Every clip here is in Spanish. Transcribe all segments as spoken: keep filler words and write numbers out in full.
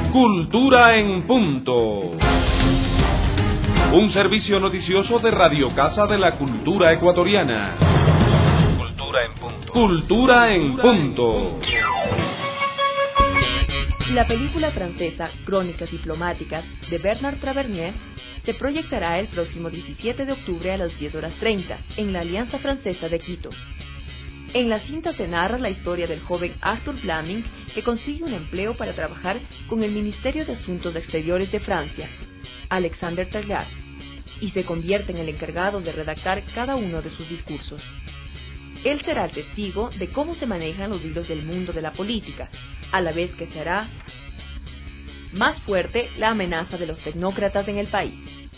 Cultura en Punto. Un servicio noticioso de Radio Casa de la Cultura Ecuatoriana. Cultura en Punto. Cultura en Punto. La película francesa Crónicas diplomáticas de Bernard Tavernier se proyectará el próximo diecisiete de octubre a las diez horas treinta en la Alianza Francesa de Quito. En la cinta se narra la historia del joven Arthur Flaming, que consigue un empleo para trabajar con el Ministerio de Asuntos Exteriores de Francia, Alexander Taillard, y se convierte en el encargado de redactar cada uno de sus discursos. Él será el testigo de cómo se manejan los hilos del mundo de la política, a la vez que se hará más fuerte la amenaza de los tecnócratas en el país.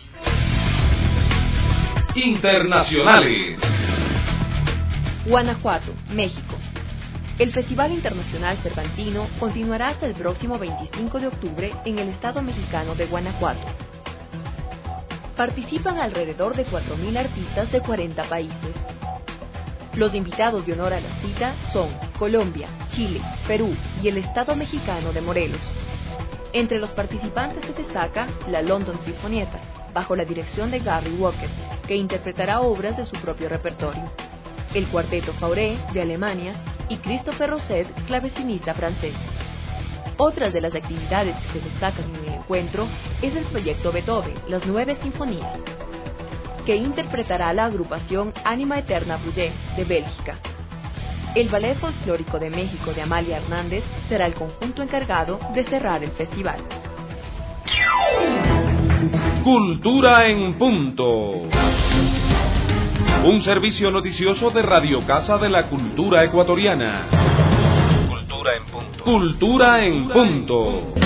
Internacionales. Guanajuato, México. El Festival Internacional Cervantino continuará hasta el próximo veinticinco de octubre en el estado mexicano de Guanajuato. Participan alrededor de cuatro mil artistas de cuarenta países. Los invitados de honor a la cita son Colombia, Chile, Perú y el estado mexicano de Morelos. Entre los participantes se destaca la London Sinfonietta, bajo la dirección de Gary Walker, que interpretará obras de su propio repertorio, el Cuarteto Fauré de Alemania y Christopher Rosset, clavecinista francés. Otras de las actividades que se destacan en el encuentro es el proyecto Beethoven, las nueve sinfonías, que interpretará la agrupación Ánima Eterna Brûlée de Bélgica. El Ballet Folclórico de México de Amalia Hernández será el conjunto encargado de cerrar el festival. Cultura en Punto. Un servicio noticioso de Radio Casa de la Cultura Ecuatoriana. Cultura en Punto. Cultura en Punto.